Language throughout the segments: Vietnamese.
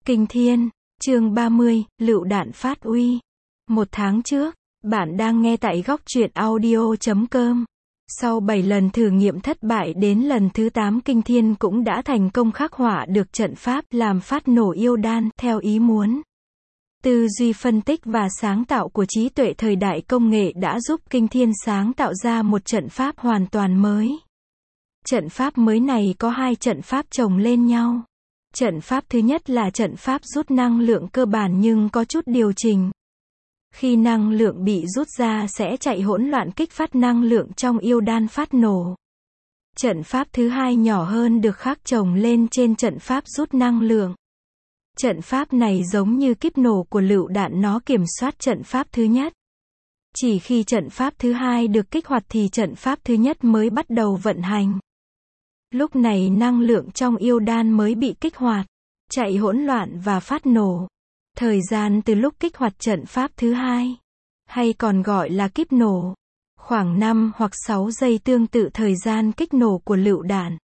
Kinh Thiên, chương 30, lựu đạn phát uy. Một tháng trước, bạn đang nghe tại góc truyện audio.com. Sau 7 lần thử nghiệm thất bại đến lần thứ 8, Kinh Thiên cũng đã thành công khắc họa được trận pháp làm phát nổ yêu đan theo ý muốn. Tư duy phân tích và sáng tạo của trí tuệ thời đại công nghệ đã giúp Kinh Thiên sáng tạo ra một trận pháp hoàn toàn mới. Trận pháp mới này có hai trận pháp chồng lên nhau. Trận pháp thứ nhất là trận pháp rút năng lượng cơ bản nhưng có chút điều chỉnh. Khi năng lượng bị rút ra sẽ chạy hỗn loạn kích phát năng lượng trong yêu đan phát nổ. Trận pháp thứ hai nhỏ hơn được khắc chồng lên trên trận pháp rút năng lượng. Trận pháp này giống như kíp nổ của lựu đạn, nó kiểm soát trận pháp thứ nhất. Chỉ khi trận pháp thứ hai được kích hoạt thì trận pháp thứ nhất mới bắt đầu vận hành. Lúc này năng lượng trong yêu đan mới bị kích hoạt, chạy hỗn loạn và phát nổ. Thời gian từ lúc kích hoạt trận pháp thứ hai, hay còn gọi là kíp nổ, khoảng 5 hoặc 6 giây, tương tự thời gian kích nổ của lựu đạn.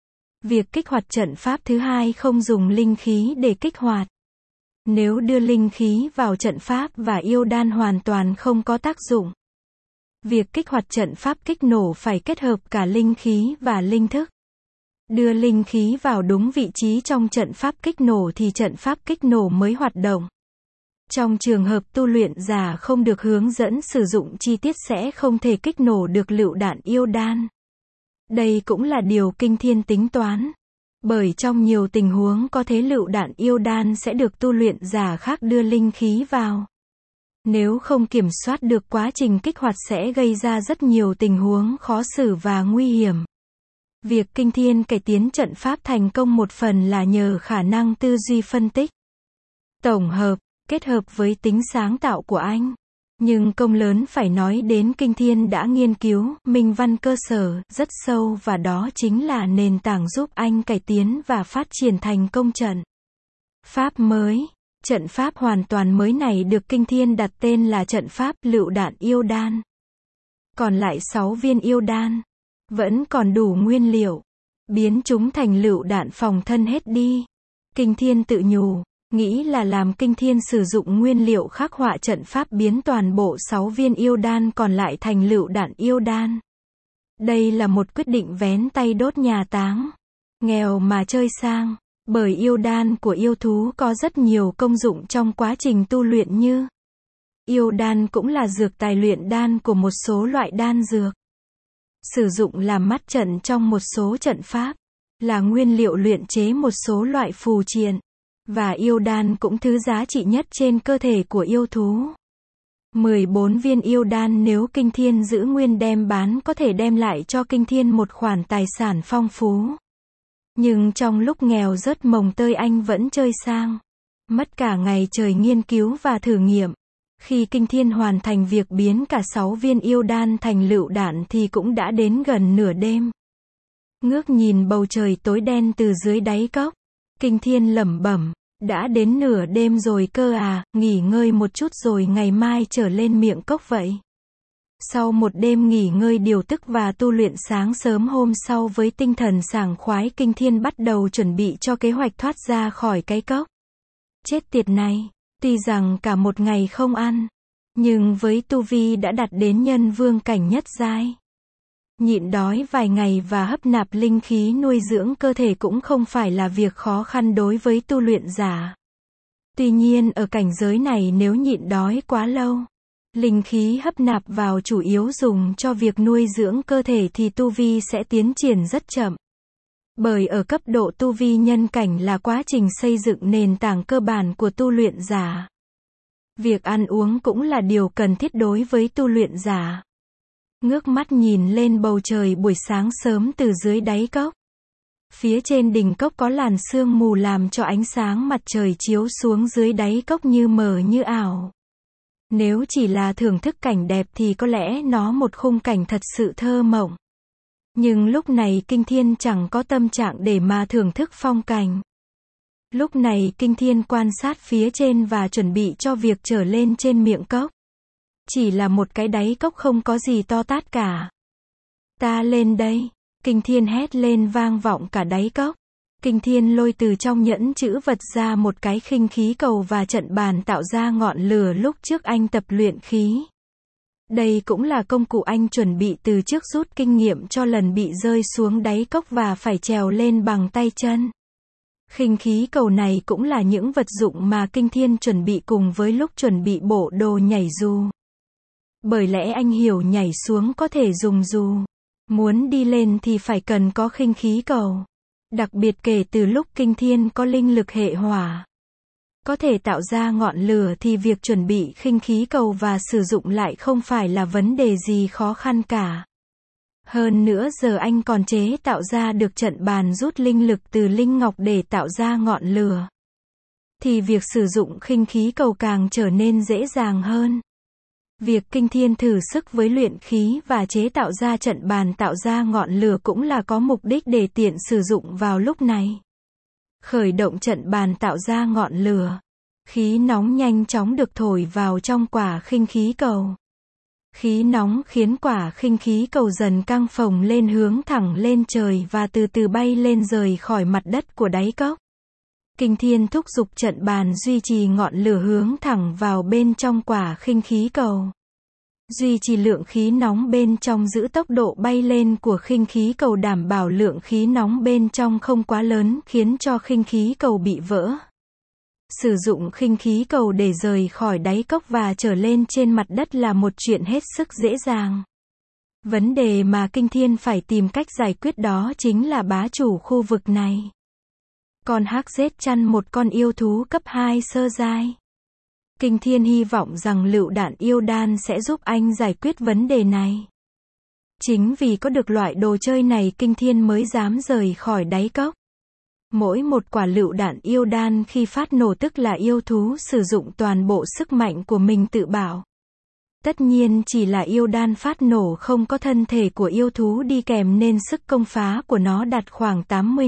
Việc kích hoạt trận pháp thứ hai không dùng linh khí để kích hoạt. Nếu đưa linh khí vào trận pháp và yêu đan hoàn toàn không có tác dụng. Việc kích hoạt trận pháp kích nổ phải kết hợp cả linh khí và linh thức. Đưa linh khí vào đúng vị trí trong trận pháp kích nổ thì trận pháp kích nổ mới hoạt động. Trong trường hợp tu luyện giả không được hướng dẫn sử dụng chi tiết sẽ không thể kích nổ được lựu đạn yêu đan. Đây cũng là điều Kinh Thiên tính toán. Bởi trong nhiều tình huống có thể lựu đạn yêu đan sẽ được tu luyện giả khác đưa linh khí vào. Nếu không kiểm soát được quá trình kích hoạt sẽ gây ra rất nhiều tình huống khó xử và nguy hiểm. Việc Kinh Thiên cải tiến trận pháp thành công một phần là nhờ khả năng tư duy phân tích, tổng hợp, kết hợp với tính sáng tạo của anh. Nhưng công lớn phải nói đến Kinh Thiên đã nghiên cứu minh văn cơ sở rất sâu, và đó chính là nền tảng giúp anh cải tiến và phát triển thành công trận pháp mới. Trận pháp hoàn toàn mới này được Kinh Thiên đặt tên là trận pháp lựu đạn yêu đan. Còn lại 6 viên yêu đan vẫn còn đủ nguyên liệu, biến chúng thành lựu đạn phòng thân hết đi. Kinh Thiên tự nhủ, nghĩ là làm Kinh Thiên sử dụng nguyên liệu khắc họa trận pháp biến toàn bộ 6 viên yêu đan còn lại thành lựu đạn yêu đan. Đây là một quyết định vén tay đốt nhà Táng. Nghèo mà chơi sang, bởi yêu đan của yêu thú có rất nhiều công dụng trong quá trình tu luyện, như yêu đan cũng là dược tài luyện đan của một số loại đan dược. Sử dụng làm mắt trận trong một số trận pháp, là nguyên liệu luyện chế một số loại phù triện. Và yêu đan cũng thứ giá trị nhất trên cơ thể của yêu thú. 14 viên yêu đan nếu Kinh Thiên giữ nguyên đem bán có thể đem lại cho Kinh Thiên một khoản tài sản phong phú. Nhưng trong lúc nghèo rớt mồng tơi anh vẫn chơi sang. Mất cả ngày trời nghiên cứu và thử nghiệm. Khi Kinh Thiên hoàn thành việc biến cả 6 viên yêu đan thành lựu đạn thì cũng đã đến gần nửa đêm. Ngước nhìn bầu trời tối đen từ dưới đáy cốc, Kinh Thiên lẩm bẩm, đã đến nửa đêm rồi cơ à, nghỉ ngơi một chút rồi ngày mai trở lên miệng cốc vậy. Sau một đêm nghỉ ngơi điều tức và tu luyện, sáng sớm hôm sau với tinh thần sảng khoái, Kinh Thiên bắt đầu chuẩn bị cho kế hoạch thoát ra khỏi cái cốc chết tiệt này. Tuy rằng cả một ngày không ăn, nhưng với tu vi đã đạt đến nhân vương cảnh nhất giai, nhịn đói vài ngày và hấp nạp linh khí nuôi dưỡng cơ thể cũng không phải là việc khó khăn đối với tu luyện giả. Tuy nhiên ở cảnh giới này nếu nhịn đói quá lâu, linh khí hấp nạp vào chủ yếu dùng cho việc nuôi dưỡng cơ thể thì tu vi sẽ tiến triển rất chậm. Bởi ở cấp độ tu vi nhân cảnh là quá trình xây dựng nền tảng cơ bản của tu luyện giả. Việc ăn uống cũng là điều cần thiết đối với tu luyện giả. Ngước mắt nhìn lên bầu trời buổi sáng sớm từ dưới đáy cốc. Phía trên đỉnh cốc có làn sương mù làm cho ánh sáng mặt trời chiếu xuống dưới đáy cốc như mờ như ảo. Nếu chỉ là thưởng thức cảnh đẹp thì có lẽ nó một khung cảnh thật sự thơ mộng. Nhưng lúc này Kinh Thiên chẳng có tâm trạng để mà thưởng thức phong cảnh. Lúc này Kinh Thiên quan sát phía trên và chuẩn bị cho việc trở lên trên miệng cốc. Chỉ là một cái đáy cốc không có gì to tát cả. Ta lên đây, Kinh Thiên hét lên vang vọng cả đáy cốc. Kinh Thiên lôi từ trong nhẫn chữ vật ra một cái khinh khí cầu và trận bàn tạo ra ngọn lửa lúc trước anh tập luyện khí. Đây cũng là công cụ anh chuẩn bị từ trước rút kinh nghiệm cho lần bị rơi xuống đáy cốc và phải trèo lên bằng tay chân. Khinh khí cầu này cũng là những vật dụng mà Kinh Thiên chuẩn bị cùng với lúc chuẩn bị bộ đồ nhảy dù. Bởi lẽ anh hiểu nhảy xuống có thể dùng dù. Muốn đi lên thì phải cần có khinh khí cầu. Đặc biệt kể từ lúc Kinh Thiên có linh lực hệ hỏa, có thể tạo ra ngọn lửa thì việc chuẩn bị khinh khí cầu và sử dụng lại không phải là vấn đề gì khó khăn cả. Hơn nữa giờ anh còn chế tạo ra được trận bàn rút linh lực từ linh ngọc để tạo ra ngọn lửa, thì việc sử dụng khinh khí cầu càng trở nên dễ dàng hơn. Việc Kinh Thiên thử sức với luyện khí và chế tạo ra trận bàn tạo ra ngọn lửa cũng là có mục đích để tiện sử dụng vào lúc này. Khởi động trận bàn tạo ra ngọn lửa. Khí nóng nhanh chóng được thổi vào trong quả khinh khí cầu. Khí nóng khiến quả khinh khí cầu dần căng phồng lên hướng thẳng lên trời và từ từ bay lên rời khỏi mặt đất của đáy cốc. Kinh Thiên thúc giục trận bàn duy trì ngọn lửa hướng thẳng vào bên trong quả khinh khí cầu. Duy trì lượng khí nóng bên trong, giữ tốc độ bay lên của khinh khí cầu, đảm bảo lượng khí nóng bên trong không quá lớn khiến cho khinh khí cầu bị vỡ. Sử dụng khinh khí cầu để rời khỏi đáy cốc và trở lên trên mặt đất là một chuyện hết sức dễ dàng. Vấn đề mà Kinh Thiên phải tìm cách giải quyết đó chính là bá chủ khu vực này. Con hắc rết chăn, một con yêu thú cấp 2 sơ giai. Kinh Thiên hy vọng rằng lựu đạn yêu đan sẽ giúp anh giải quyết vấn đề này. Chính vì có được loại đồ chơi này Kinh Thiên mới dám rời khỏi đáy cốc. Mỗi một quả lựu đạn yêu đan khi phát nổ tức là yêu thú sử dụng toàn bộ sức mạnh của mình tự bảo. Tất nhiên chỉ là yêu đan phát nổ không có thân thể của yêu thú đi kèm nên sức công phá của nó đạt khoảng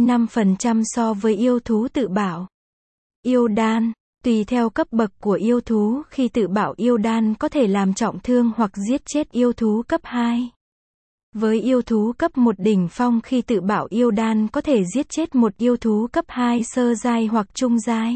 85% so với yêu thú tự bảo. Yêu đan, tùy theo cấp bậc của yêu thú, khi tự bảo yêu đan có thể làm trọng thương hoặc giết chết yêu thú cấp 2. Với yêu thú cấp 1 đỉnh phong, khi tự bảo yêu đan có thể giết chết một yêu thú cấp 2 sơ giai hoặc trung giai.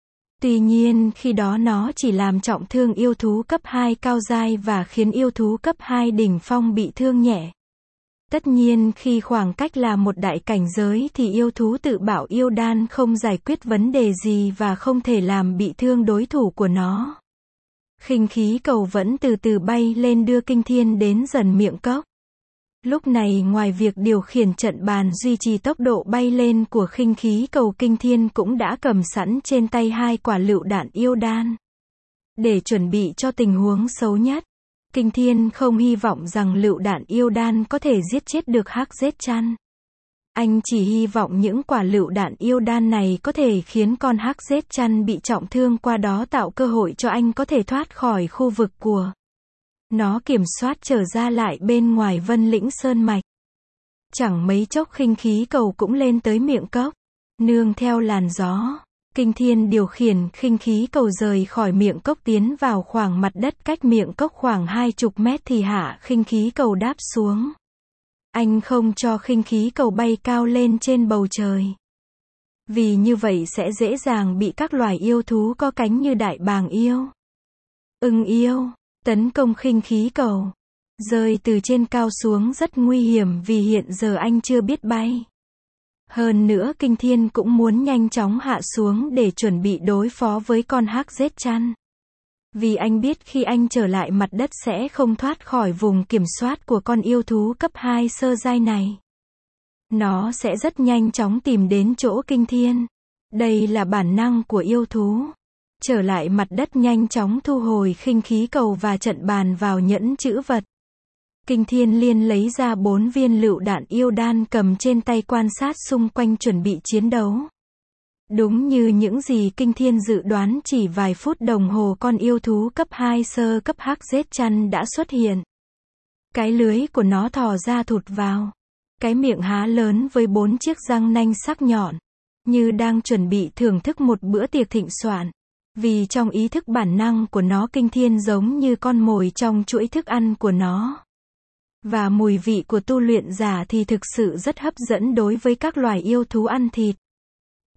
Tuy nhiên khi đó nó chỉ làm trọng thương yêu thú cấp 2 cao giai và khiến yêu thú cấp 2 đỉnh phong bị thương nhẹ. Tất nhiên khi khoảng cách là một đại cảnh giới thì yêu thú tự bảo yêu đan không giải quyết vấn đề gì và không thể làm bị thương đối thủ của nó. Khinh khí cầu vẫn từ từ bay lên đưa Kinh Thiên đến dần miệng cốc. Lúc này ngoài việc điều khiển trận bàn duy trì tốc độ bay lên của khinh khí cầu, Kinh Thiên cũng đã cầm sẵn trên tay 2 quả lựu đạn yêu đan. Để chuẩn bị cho tình huống xấu nhất, Kinh Thiên không hy vọng rằng lựu đạn yêu đan có thể giết chết được hắc rết chăn. Anh chỉ hy vọng những quả lựu đạn yêu đan này có thể khiến con hắc rết chăn bị trọng thương, qua đó tạo cơ hội cho anh có thể thoát khỏi khu vực của nó kiểm soát trở ra lại bên ngoài Vân Lĩnh Sơn Mạch. Chẳng mấy chốc khinh khí cầu cũng lên tới miệng cốc. Nương theo làn gió, Kinh Thiên điều khiển khinh khí cầu rời khỏi miệng cốc tiến vào khoảng mặt đất cách miệng cốc khoảng 20 mét thì hạ khinh khí cầu đáp xuống. Anh không cho khinh khí cầu bay cao lên trên bầu trời. Vì như vậy sẽ dễ dàng bị các loài yêu thú có cánh như đại bàng yêu, ưng yêu tấn công khinh khí cầu. Rơi từ trên cao xuống rất nguy hiểm vì hiện giờ anh chưa biết bay. Hơn nữa Kinh Thiên cũng muốn nhanh chóng hạ xuống để chuẩn bị đối phó với con hắc rết chăn. Vì anh biết khi anh trở lại mặt đất sẽ không thoát khỏi vùng kiểm soát của con yêu thú cấp 2 sơ giai này. Nó sẽ rất nhanh chóng tìm đến chỗ Kinh Thiên. Đây là bản năng của yêu thú. Trở lại mặt đất nhanh chóng thu hồi khinh khí cầu và trận bàn vào nhẫn trữ vật. Kinh Thiên liền lấy ra 4 viên lựu đạn yêu đan cầm trên tay, quan sát xung quanh chuẩn bị chiến đấu. Đúng như những gì Kinh Thiên dự đoán, chỉ vài phút đồng hồ con yêu thú cấp 2 sơ cấp hắc rết chăn đã xuất hiện. Cái lưới của nó thò ra thụt vào. Cái miệng há lớn với 4 chiếc răng nanh sắc nhọn, như đang chuẩn bị thưởng thức một bữa tiệc thịnh soạn. Vì trong ý thức bản năng của nó, Kinh Thiên giống như con mồi trong chuỗi thức ăn của nó. Và mùi vị của tu luyện giả thì thực sự rất hấp dẫn đối với các loài yêu thú ăn thịt.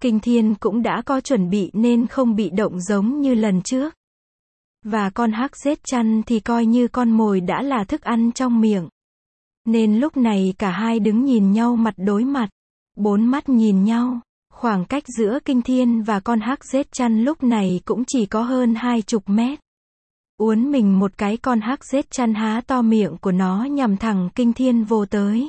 Kinh thiên cũng đã có chuẩn bị nên không bị động giống như lần trước. Và con hắc giết chăn thì coi như con mồi đã là thức ăn trong miệng. Nên lúc này cả hai đứng nhìn nhau mặt đối mặt. 4 mắt nhìn nhau. Khoảng cách giữa Kinh Thiên và con hắc giết chăn lúc này cũng chỉ có hơn 20 mét. Uốn mình một cái, con hắc giết chăn há to miệng của nó nhằm thẳng Kinh Thiên vồ tới.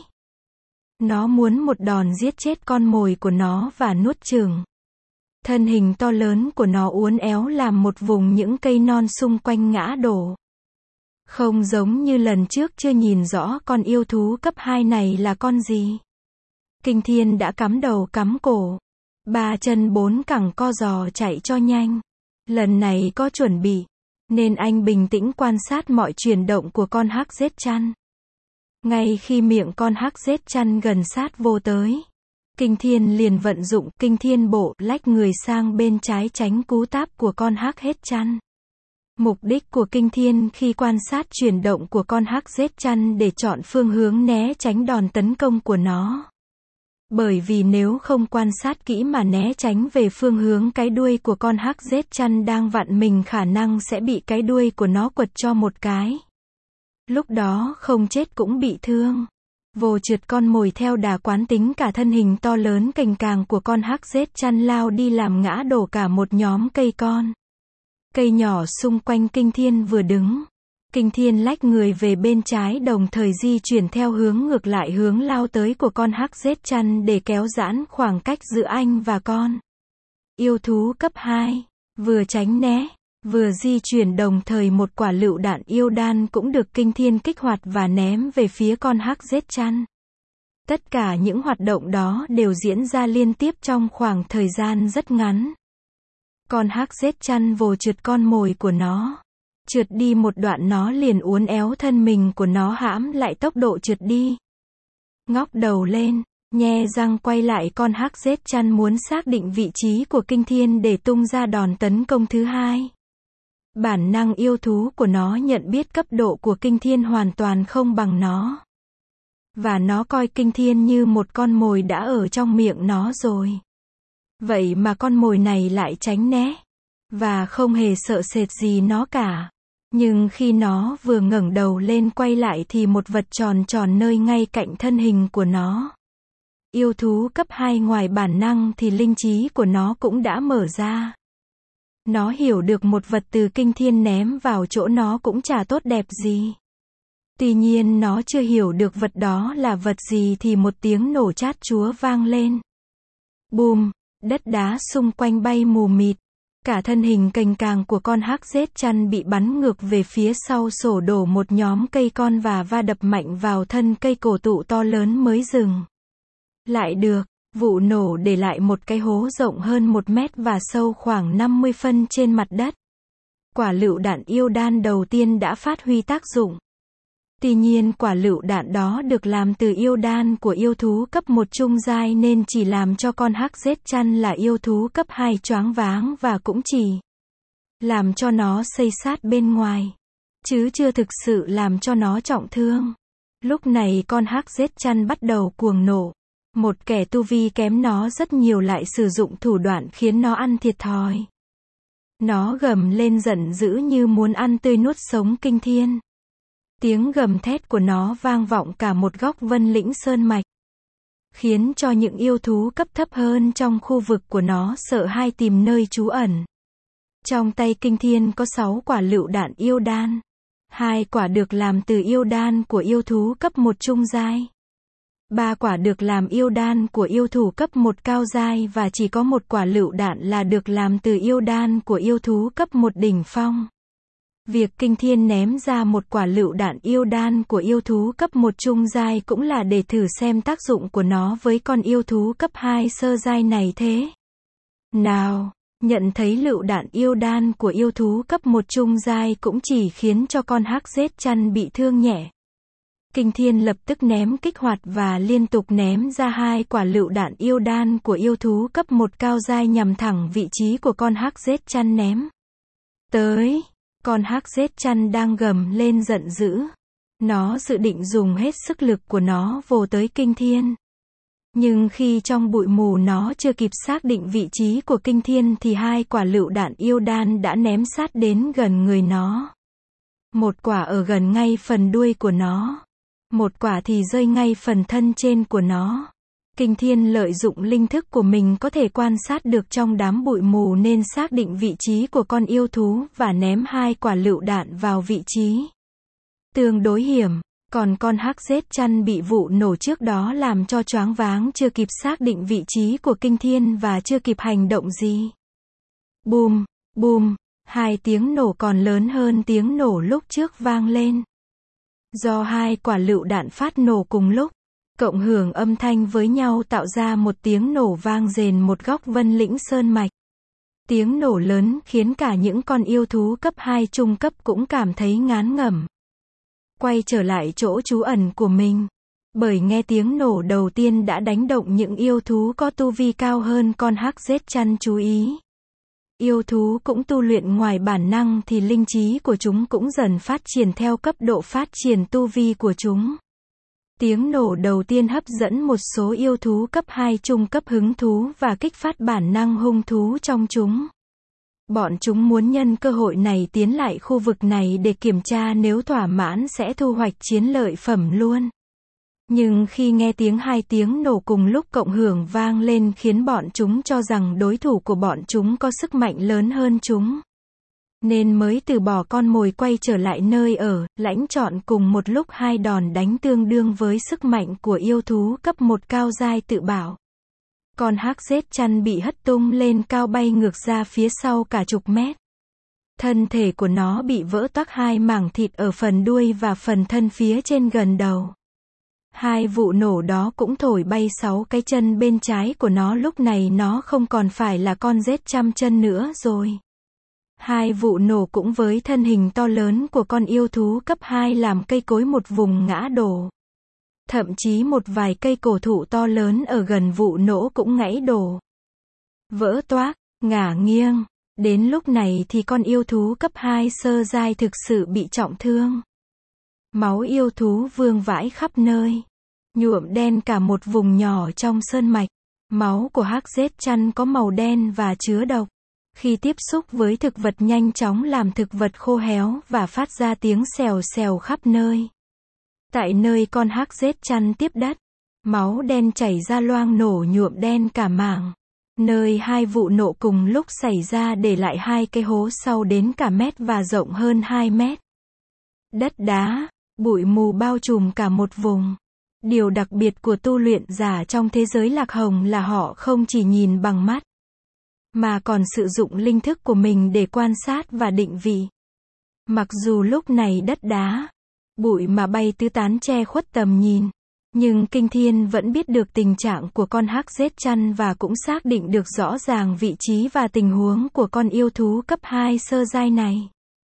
Nó muốn một đòn giết chết con mồi của nó và nuốt chửng. Thân hình to lớn của nó uốn éo làm một vùng những cây non xung quanh ngã đổ. Không giống như lần trước chưa nhìn rõ con yêu thú cấp 2 này là con gì. Kinh Thiên đã cắm đầu cắm cổ. 3 chân 4 cẳng co giò chạy cho nhanh. Lần này có chuẩn bị, nên anh bình tĩnh quan sát mọi chuyển động của con hắc giết chăn. Ngay khi miệng con hắc giết chăn gần sát vô tới, Kinh Thiên liền vận dụng Kinh Thiên bộ, lách người sang bên trái tránh cú táp của con hắc giết chăn. Mục đích của Kinh Thiên khi quan sát chuyển động của con hắc giết chăn để chọn phương hướng né tránh đòn tấn công của nó. Bởi vì nếu không quan sát kỹ mà né tránh về phương hướng cái đuôi của con hắc giết chăn đang vặn mình, khả năng sẽ bị cái đuôi của nó quật cho một cái. Lúc đó không chết cũng bị thương. Vồ trượt con mồi theo đà quán tính, cả thân hình to lớn cành càng của con hắc giết chăn lao đi làm ngã đổ cả một nhóm cây con. Cây nhỏ xung quanh Kinh Thiên vừa đứng. Kinh Thiên lách người về bên trái, đồng thời di chuyển theo hướng ngược lại hướng lao tới của con hắc giết chăn để kéo giãn khoảng cách giữa anh và con yêu thú cấp 2. Vừa tránh né, vừa di chuyển, đồng thời một quả lựu đạn yêu đan cũng được Kinh Thiên kích hoạt và ném về phía con hắc giết chăn. Tất cả những hoạt động đó đều diễn ra liên tiếp trong khoảng thời gian rất ngắn. Con hắc giết chăn vồ trượt con mồi của nó. Trượt đi một đoạn nó liền uốn éo thân mình của nó hãm lại tốc độ trượt đi. Ngóc đầu lên, nhe răng quay lại, con hắc giết chăn muốn xác định vị trí của Kinh Thiên để tung ra đòn tấn công thứ hai. Bản năng yêu thú của nó nhận biết cấp độ của Kinh Thiên hoàn toàn không bằng nó. Và nó coi Kinh Thiên như một con mồi đã ở trong miệng nó rồi. Vậy mà con mồi này lại tránh né. Và không hề sợ sệt gì nó cả. Nhưng khi nó vừa ngẩng đầu lên quay lại thì một vật tròn tròn nơi ngay cạnh thân hình của nó. Yêu thú cấp 2 ngoài bản năng thì linh trí của nó cũng đã mở ra. Nó hiểu được một vật từ Kinh Thiên ném vào chỗ nó cũng chả tốt đẹp gì. Tuy nhiên nó chưa hiểu được vật đó là vật gì thì một tiếng nổ chát chúa vang lên. Bùm, đất đá xung quanh bay mù mịt. Cả thân hình cành càng của con hắc giết chăn bị bắn ngược về phía sau, sổ đổ một nhóm cây con và va đập mạnh vào thân cây cổ thụ to lớn mới dừng lại được. Vụ nổ để lại một cái hố rộng hơn 1 mét và sâu khoảng 50 phân trên mặt đất. Quả lựu đạn yêu đan đầu tiên đã phát huy tác dụng. Tuy nhiên quả lựu đạn đó được làm từ yêu đan của yêu thú cấp 1 trung giai nên chỉ làm cho con hắc giết chăn là yêu thú cấp 2 choáng váng và cũng chỉ làm cho nó xây sát bên ngoài, chứ chưa thực sự làm cho nó trọng thương. Lúc này con hắc giết chăn bắt đầu cuồng nộ. Một kẻ tu vi kém nó rất nhiều lại sử dụng thủ đoạn khiến nó ăn thiệt thòi. Nó gầm lên giận dữ như muốn ăn tươi nuốt sống Kinh Thiên. Tiếng gầm thét của nó vang vọng cả một góc Vân Lĩnh Sơn Mạch, khiến cho những yêu thú cấp thấp hơn trong khu vực của nó sợ hãi tìm nơi trú ẩn. Trong tay Kinh Thiên có 6 quả lựu đạn yêu đan. 2 quả được làm từ yêu đan của yêu thú cấp 1 trung giai. 3 quả được làm yêu đan của yêu thú cấp 1 cao giai và chỉ có 1 quả lựu đạn là được làm từ yêu đan của yêu thú cấp 1 đỉnh phong. Việc Kinh Thiên ném ra 1 quả lựu đạn yêu đan của yêu thú cấp 1 trung giai cũng là để thử xem tác dụng của nó với con yêu thú cấp 2 sơ giai này thế nào. Nhận thấy lựu đạn yêu đan của yêu thú cấp 1 trung giai cũng chỉ khiến cho con hắc giết chăn bị thương nhẹ. Kinh Thiên lập tức ném kích hoạt và liên tục ném ra 2 quả lựu đạn yêu đan của yêu thú cấp 1 cao giai nhằm thẳng vị trí của con hắc giết chăn ném tới. Con hắc giết chăn đang gầm lên giận dữ. Nó dự định dùng hết sức lực của nó vồ tới Kinh Thiên. Nhưng khi trong bụi mù nó chưa kịp xác định vị trí của Kinh Thiên thì hai quả lựu đạn yêu đan đã ném sát đến gần người nó. Một quả ở gần ngay phần đuôi của nó. Một quả thì rơi ngay phần thân trên của nó. Kinh Thiên lợi dụng linh thức của mình có thể quan sát được trong đám bụi mù nên xác định vị trí của con yêu thú và ném hai quả lựu đạn vào vị trí tương đối hiểm. Còn con hắc rết chăn bị vụ nổ trước đó làm cho choáng váng chưa kịp xác định vị trí của Kinh Thiên và chưa kịp hành động gì. Bùm, bùm, hai tiếng nổ còn lớn hơn tiếng nổ lúc trước vang lên. Do hai quả lựu đạn phát nổ cùng lúc, cộng hưởng âm thanh với nhau tạo ra một tiếng nổ vang rền một góc Vân Lĩnh Sơn Mạch. Tiếng nổ lớn khiến cả những con yêu thú cấp 2 trung cấp cũng cảm thấy ngán ngẩm. Quay trở lại chỗ trú ẩn của mình. Bởi nghe tiếng nổ đầu tiên đã đánh động những yêu thú có tu vi cao hơn con hắc rết chăn chú ý. Yêu thú cũng tu luyện ngoài bản năng thì linh trí của chúng cũng dần phát triển theo cấp độ phát triển tu vi của chúng. Tiếng nổ đầu tiên hấp dẫn một số yêu thú cấp 2 trung cấp hứng thú và kích phát bản năng hung thú trong chúng. Bọn chúng muốn nhân cơ hội này tiến lại khu vực này để kiểm tra, nếu thỏa mãn sẽ thu hoạch chiến lợi phẩm luôn. Nhưng khi nghe hai tiếng nổ cùng lúc cộng hưởng vang lên khiến bọn chúng cho rằng đối thủ của bọn chúng có sức mạnh lớn hơn chúng. Nên mới từ bỏ con mồi quay trở lại nơi ở, lãnh chọn cùng một lúc hai đòn đánh tương đương với sức mạnh của yêu thú cấp 1 cao giai tự bảo. Con hắc rết chăn bị hất tung lên cao bay ngược ra phía sau cả chục mét. Thân thể của nó bị vỡ toác hai mảng thịt ở phần đuôi và phần thân phía trên gần đầu. Hai vụ nổ đó cũng thổi bay 6 cái chân bên trái của nó, lúc này nó không còn phải là con rết trăm chân nữa rồi. Hai vụ nổ cũng với thân hình to lớn của con yêu thú cấp 2 làm cây cối một vùng ngã đổ. Thậm chí một vài cây cổ thụ to lớn ở gần vụ nổ cũng gãy đổ. Vỡ toác, ngả nghiêng. Đến lúc này thì con yêu thú cấp 2 sơ giai thực sự bị trọng thương. Máu yêu thú vương vãi khắp nơi. Nhuộm đen cả một vùng nhỏ trong sơn mạch. Máu của hắc rết chăn có màu đen và chứa độc. Khi tiếp xúc với thực vật nhanh chóng làm thực vật khô héo và phát ra tiếng xèo xèo khắp nơi. Tại nơi con hắc rết chăn tiếp đất, máu đen chảy ra loang nổ nhuộm đen cả mảng. Nơi hai vụ nổ cùng lúc xảy ra để lại hai cái hố sâu đến cả mét và rộng hơn 2 mét. Đất đá, bụi mù bao trùm cả một vùng. Điều đặc biệt của tu luyện giả trong thế giới Lạc Hồng là họ không chỉ nhìn bằng mắt, mà còn sử dụng linh thức của mình để quan sát và định vị. Mặc dù lúc này đất đá, bụi mà bay tứ tán che khuất tầm nhìn, nhưng Kinh Thiên vẫn biết được tình trạng của con hắc rết chăn và cũng xác định được rõ ràng vị trí và tình huống của con yêu thú cấp 2 sơ giai này.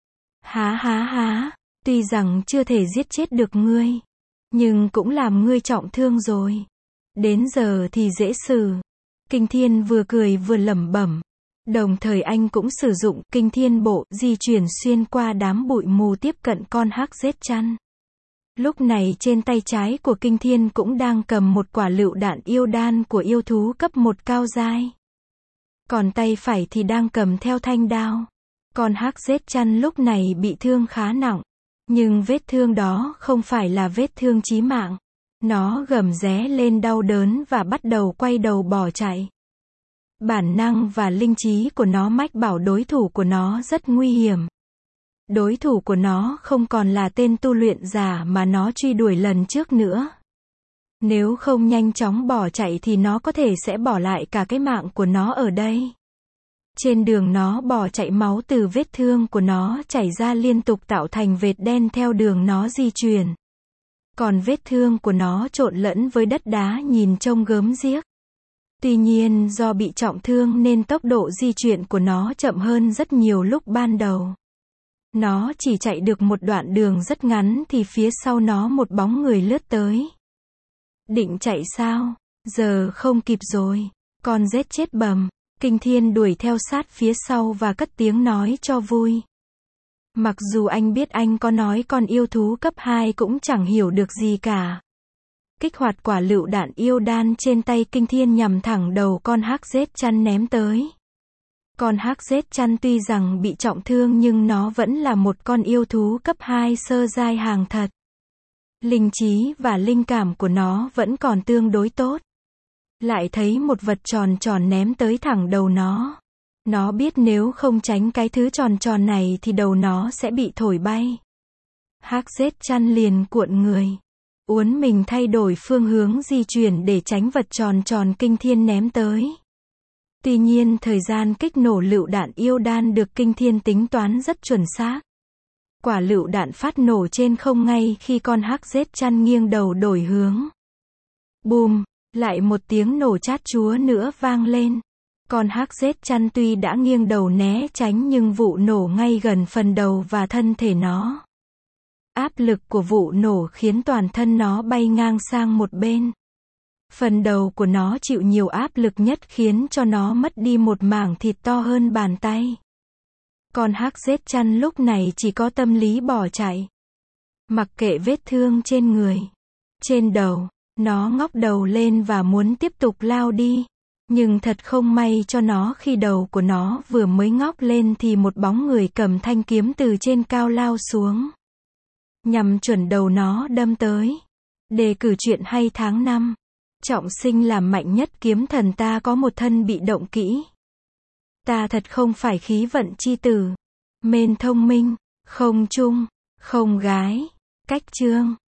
Há, tuy rằng chưa thể giết chết được ngươi, nhưng cũng làm ngươi trọng thương rồi. Đến giờ thì dễ xử. Kinh Thiên vừa cười vừa lẩm bẩm. Đồng thời anh cũng sử dụng Kinh Thiên bộ di chuyển xuyên qua đám bụi mù tiếp cận con hắc rết chăn. Lúc này trên tay trái của Kinh Thiên cũng đang cầm một quả lựu đạn yêu đan của yêu thú cấp 1 cao giai. Còn tay phải thì đang cầm theo thanh đao. Con hắc rết chăn lúc này bị thương khá nặng. Nhưng vết thương đó không phải là vết thương chí mạng. Nó gầm ré lên đau đớn và bắt đầu quay đầu bỏ chạy. Bản năng và linh trí của nó mách bảo đối thủ của nó rất nguy hiểm. Đối thủ của nó không còn là tên tu luyện giả mà nó truy đuổi lần trước nữa. Nếu không nhanh chóng bỏ chạy thì nó có thể sẽ bỏ lại cả cái mạng của nó ở đây. Trên đường nó bỏ chạy, máu từ vết thương của nó chảy ra liên tục tạo thành vệt đen theo đường nó di chuyển. Còn vết thương của nó trộn lẫn với đất đá nhìn trông gớm ghiếc. Tuy nhiên do bị trọng thương nên tốc độ di chuyển của nó chậm hơn rất nhiều lúc ban đầu. Nó chỉ chạy được một đoạn đường rất ngắn thì phía sau nó một bóng người lướt tới. Định chạy sao? Giờ không kịp rồi. Con rết chết bầm. Kinh Thiên đuổi theo sát phía sau và cất tiếng nói cho vui. Mặc dù anh biết anh có nói con yêu thú cấp 2 cũng chẳng hiểu được gì cả. kích hoạt quả lựu đạn yêu đan trên tay kinh thiên nhằm thẳng đầu con hắc giết chăn ném tới. Con hắc giết chăn tuy rằng bị trọng thương nhưng nó vẫn là một con yêu thú cấp 2 sơ giai hàng thật. Linh trí và linh cảm của nó vẫn còn tương đối tốt. Lại thấy một vật tròn tròn ném tới thẳng đầu nó. Nó biết nếu không tránh cái thứ tròn tròn này thì đầu nó sẽ bị thổi bay. Hắc giết chăn liền cuộn người, uốn mình thay đổi phương hướng di chuyển để tránh vật tròn tròn kinh thiên ném tới. Tuy nhiên thời gian kích nổ lựu đạn yêu đan được kinh thiên tính toán rất chuẩn xác. Quả lựu đạn phát nổ trên không ngay khi con hắc giết chăn nghiêng đầu đổi hướng. Bùm, lại một tiếng nổ chát chúa nữa vang lên. Con hắc giết chăn tuy đã nghiêng đầu né tránh nhưng vụ nổ ngay gần phần đầu và thân thể nó. Áp lực của vụ nổ khiến toàn thân nó bay ngang sang một bên. Phần đầu của nó chịu nhiều áp lực nhất khiến cho nó mất đi một mảng thịt to hơn bàn tay. Con hắc giết chăn lúc này chỉ có tâm lý bỏ chạy. Mặc kệ vết thương trên người, trên đầu, nó ngóc đầu lên và muốn tiếp tục lao đi. Nhưng thật không may cho nó khi đầu của nó vừa mới ngóc lên thì một bóng người cầm thanh kiếm từ trên cao lao xuống. Nhằm chuẩn đầu nó đâm tới. Đề cử truyện hay tháng 5. Trọng sinh làm mạnh nhất kiếm thần ta có một thân bị động kỹ. Ta thật không phải khí vận chi tử. Mên thông minh, không trung, không gái. Cách chương.